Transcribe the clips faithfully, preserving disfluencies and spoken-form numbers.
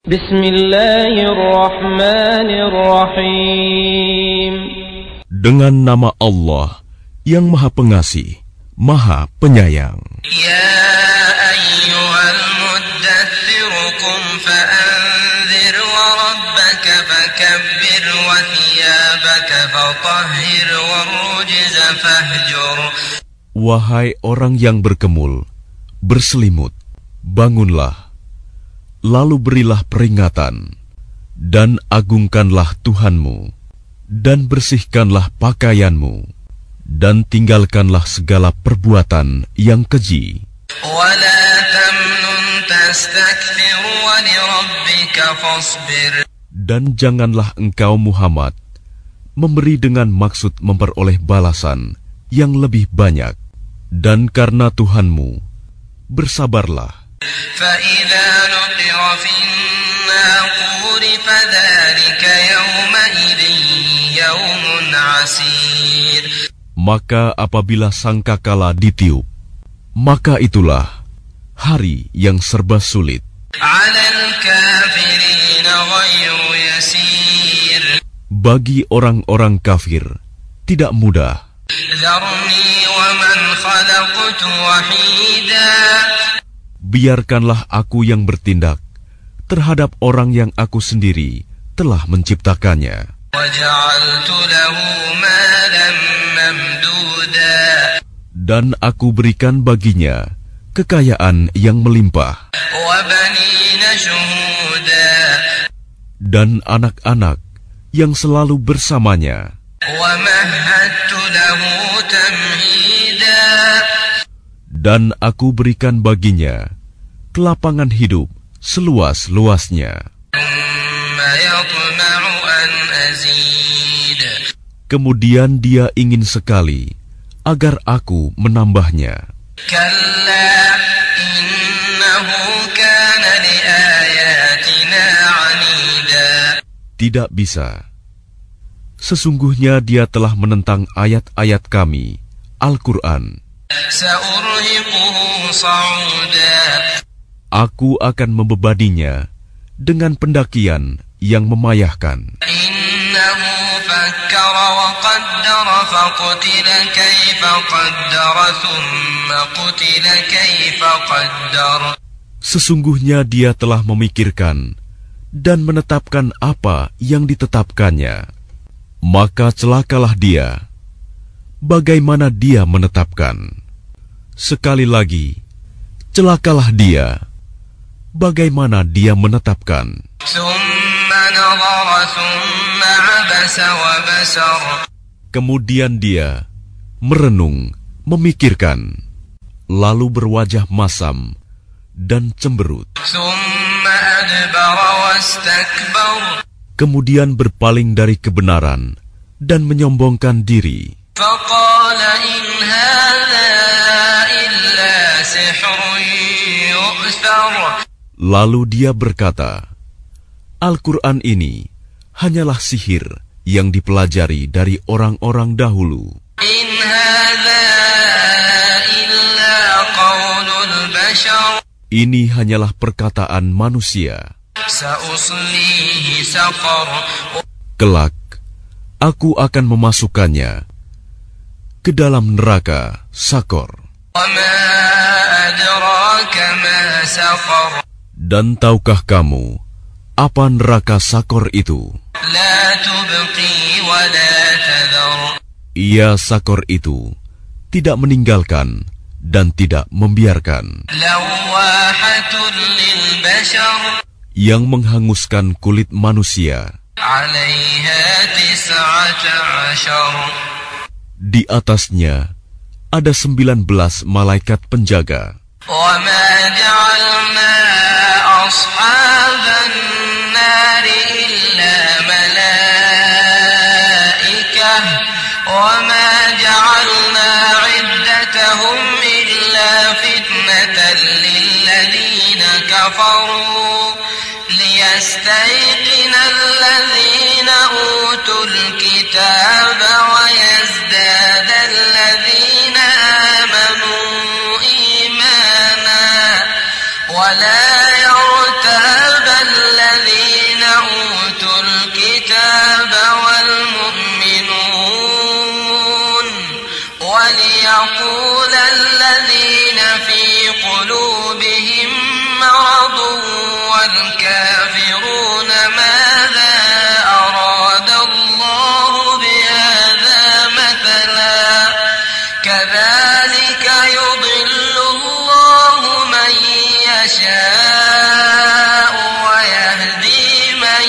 Bismillahirrahmanirrahim. Dengan nama Allah yang Maha Pengasih, Maha Penyayang. Ya ayyuhal muddaththir qum fa'anzir wa rabbaka fakabbir wa thiyabaka fatahhir wa rujza fahjur. Wahai orang yang berkemul, berselimut, bangunlah, lalu berilah peringatan, dan agungkanlah Tuhanmu, dan bersihkanlah pakaianmu, dan tinggalkanlah segala perbuatan yang keji. وَلَا تَمْنُنْ تَسْتَكْثِرُ وَلِرَبِّكَ فَاصْبِرْ. Dan janganlah engkau Muhammad memberi dengan maksud memperoleh balasan yang lebih banyak, dan karena Tuhanmu, bersabarlah. فَإِذَا نُقِرَ فِي النَّاقُورِ فَذَلِكَ يَوْمَئِذٍ يَوْمٌ عَسِيرٌ. Maka apabila sangkakala ditiup, maka itulah hari yang serba sulit. عَلَى الْكَافِرِينَ غَيْرُ يَسِيرٌ. Bagi orang-orang kafir, tidak mudah. ذَرْنِي وَمَنْ خَلَقْتُ وَحِيدًا. Biarkanlah aku yang bertindak terhadap orang yang aku sendiri telah menciptakannya. وَجَعَلْتُ لَهُ مَالًا مَمْدُودًا. Dan aku berikan baginya kekayaan yang melimpah. وَبَنِينَ شُهُودًا. Dan anak-anak yang selalu bersamanya. وَمَهَّدتُّ لَهُ تَمْهِيدًا. Dan aku berikan baginya kelapangan hidup seluas-luasnya. ثُمَّ يَطْمَعُ أَنْ أَزِيدَ. Kemudian dia ingin sekali agar aku menambahnya. كَلَّا إِنَّهُ كَانَ لِآيَاتِنَا عَنِيدًا. Tidak bisa. Sesungguhnya dia telah menentang ayat-ayat kami, Al-Quran. سَأُرْهِقُهُ صَعُودًا. Aku akan membebaninya dengan pendakian yang memayahkan. إِنَّهُ فَكَّرَ وَقَدَّرَ فَقُتِلَ كَيْفَ قَدَّرَ ثُمَّ قُتِلَ كَيْفَ قَدَّرَ. Sesungguhnya dia telah memikirkan dan menetapkan apa yang ditetapkannya. Maka celakalah dia, bagaimana dia menetapkan. Sekali lagi, celakalah dia, bagaimana dia menetapkan. ثُمَّ نَظَرَ ثُمَّ عَبَسَ وَبَسَرَ. Kemudian dia merenung, memikirkan, lalu berwajah masam dan cemberut. ثُمَّ أَدْبَرَ وَاسْتَكْبَرَ. Kemudian berpaling dari kebenaran dan menyombongkan diri. فَقَالَ إِنْ هَذَا إِلَّا سِحْرٌ يُؤْثَرُ. Lalu dia berkata, Al-Quran ini hanyalah sihir yang dipelajari dari orang-orang dahulu. إِنْ هَذَا إِلَّا قَوْلُ الْبَشَرِ. Ini hanyalah perkataan manusia. سَأُصْلِيهِ سَقَرَ. Kelak, aku akan memasukkannya ke dalam neraka Sakor. وَمَا أَدْرَاكَ مَا سَقَرُ. Dan tahukah kamu apa neraka Sakor itu? لَا تُبْقِي وَلَا تَذَرُ. Ia Sakor itu tidak meninggalkan dan tidak membiarkan, لَوَّاحَةٌ لِلْبَشَرِ. yang menghanguskan kulit manusia. عَلَيْهَا تِسْعَةَ عَشَرَ. Di atasnya ada sembilan belas malaikat penjaga. وَمَا جَعَلْنَا أَصْحَابَ النَّارِ إِلَّا مَلَائِكَةً وَمَا جَعَلْنَا عِدَّتَهُمْ إِلَّا فِتْنَةً لِلَّذِينَ كَفَرُوا لِيَسْتَيْقِنَ الَّذِينَ أُوتُوا الْكِتَابَ وَيَزْدَادَ الَّذِينَ آمَنُوا إِيمَانًا وَلَا يَرْتَابَ الَّذِينَ الكافرون ماذا أراد الله بهذا مثلا كذلك يضل الله من يشاء ويهدي من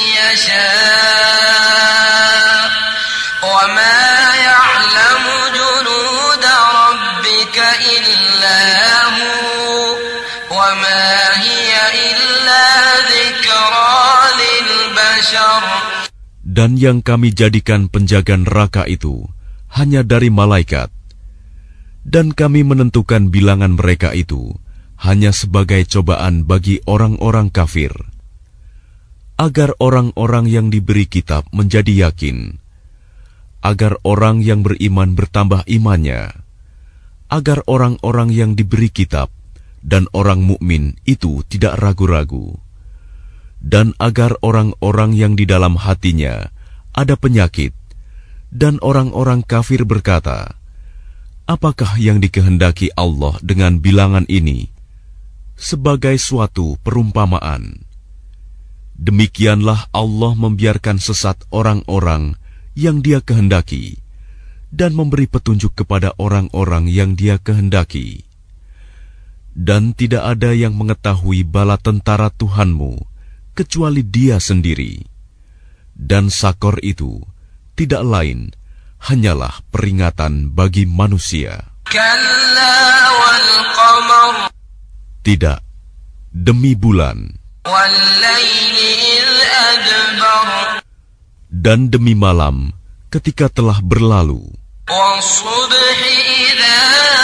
يشاء وما يعلم جنود ربك إلا هو وما هي إلا ذكرى للبشر. Dan yang kami jadikan penjaga neraka itu hanya dari malaikat, dan kami menentukan bilangan mereka itu hanya sebagai cobaan bagi orang-orang kafir, agar orang-orang yang diberi kitab menjadi yakin, agar orang yang beriman bertambah imannya, agar orang-orang yang diberi kitab dan orang mukmin itu tidak ragu-ragu, dan agar orang-orang yang di dalam hatinya ada penyakit dan orang-orang kafir berkata, apakah yang dikehendaki Allah dengan bilangan ini? Sebagai suatu perumpamaan. Demikianlah Allah membiarkan sesat orang-orang yang Dia kehendaki dan memberi petunjuk kepada orang-orang yang Dia kehendaki. Dan tidak ada yang mengetahui bala tentara Tuhanmu kecuali Dia sendiri. Dan Sakor itu tidak lain hanyalah peringatan bagi manusia. Kalla wal qamar. Tidak, demi bulan. Wal-laili idh adbar. Dan demi malam ketika telah berlalu. Was-subhi idza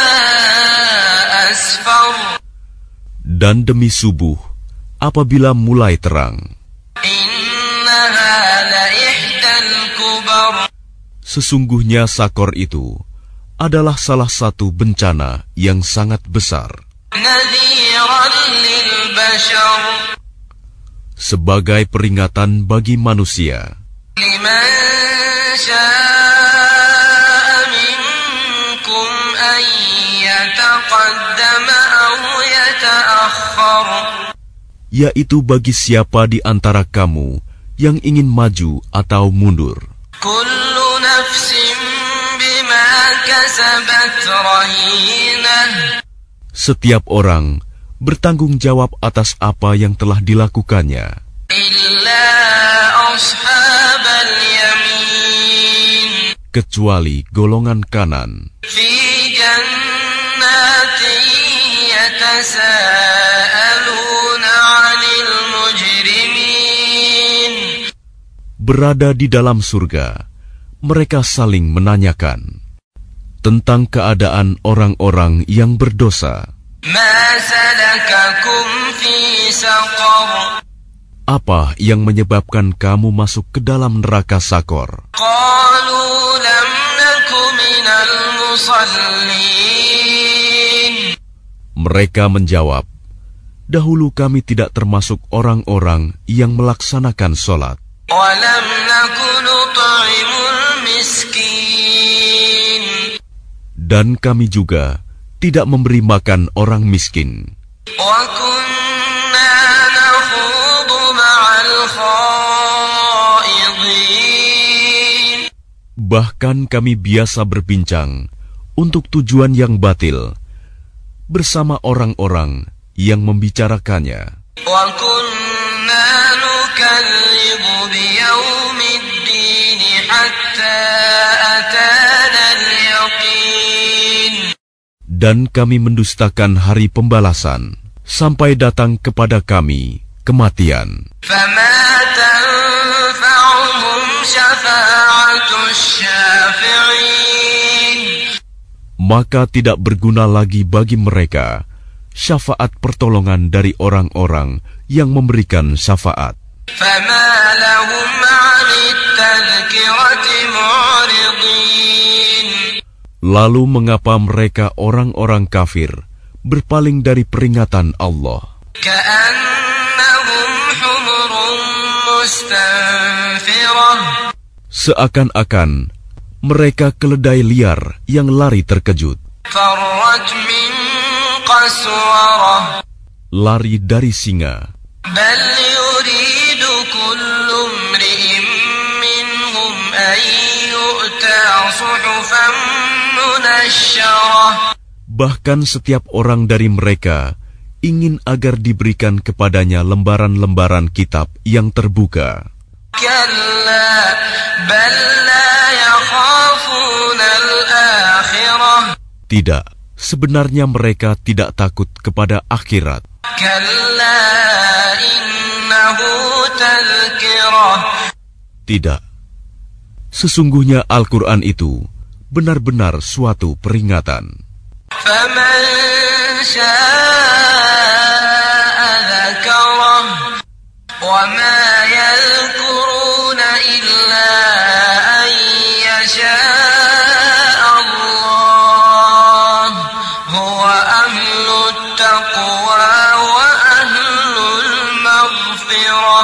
asfar. Dan demi subuh apabila mulai terang. Innaha la ihdal kubar. Sesungguhnya Sakor itu adalah salah satu bencana yang sangat besar. Nadhiran lil bashar. Sebagai peringatan bagi manusia. Liman sha'a minkum an yataqaddama aw yata'akhkhar. Yaitu bagi siapa di antara kamu yang ingin maju atau mundur. Kullu nafsin bima kasabat rahinah. Setiap orang bertanggung jawab atas apa yang telah dilakukannya. Illa ashabal yamin. Kecuali golongan kanan. Fi jannatin yatasaaluna 'anil mujrimin. Berada di dalam surga, mereka saling menanyakan tentang keadaan orang-orang yang berdosa. Ma salakakum fi saqar. Apa yang menyebabkan kamu masuk ke dalam neraka Sakor? Qalu lam naku minal musallin. Mereka menjawab, dahulu kami tidak termasuk orang-orang yang melaksanakan sholat. Wa lam naku nut'imul miskin. Dan kami juga tidak memberi makan orang miskin. Wa kunna nakhudu ma'al khaidin. Bahkan kami biasa berbincang untuk tujuan yang batil bersama orang-orang yang membicarakannya. Wa kunna nukadzibu biyaumiddin hatta atana al-yaqin. Dan kami mendustakan hari pembalasan sampai datang kepada kami kematian. Fama tanfa'uhum syafa'atus syafi'in. Maka tidak berguna lagi bagi mereka syafaat pertolongan dari orang-orang yang memberikan syafaat. Fama lahum 'anit tadhkirati mu'ridin. Lalu mengapa mereka orang-orang kafir berpaling dari peringatan Allah? Ka'annahum humurun mustanfirah. Seakan-akan mereka keledai liar yang lari terkejut. Farrat min qaswarah. Lari dari singa. بل يريد كل امرئ منهم أن يؤتى صحفا منشرة. Bahkan setiap orang dari mereka ingin agar diberikan kepadanya lembaran-lembaran kitab yang terbuka. كلا بل لا يخافون الآخرة. Tidak, sebenarnya mereka tidak takut kepada akhirat. كلا إنه تذكرة. Tidak, sesungguhnya Al-Quran itu benar-benar suatu peringatan. فمن شاء ذكره وما يذكرون إلا أن يشاء الله هو أهل التقوى وأهل المغفرة.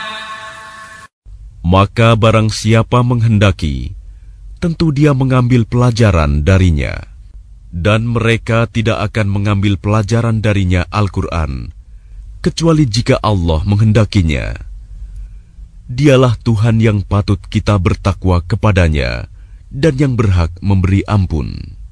Maka barang siapa menghendaki, tentu dia mengambil pelajaran darinya. Dan mereka tidak akan mengambil pelajaran darinya Al-Quran, kecuali jika Allah menghendakinya. Dialah Tuhan yang patut kita bertakwa kepadanya dan yang berhak memberi ampun.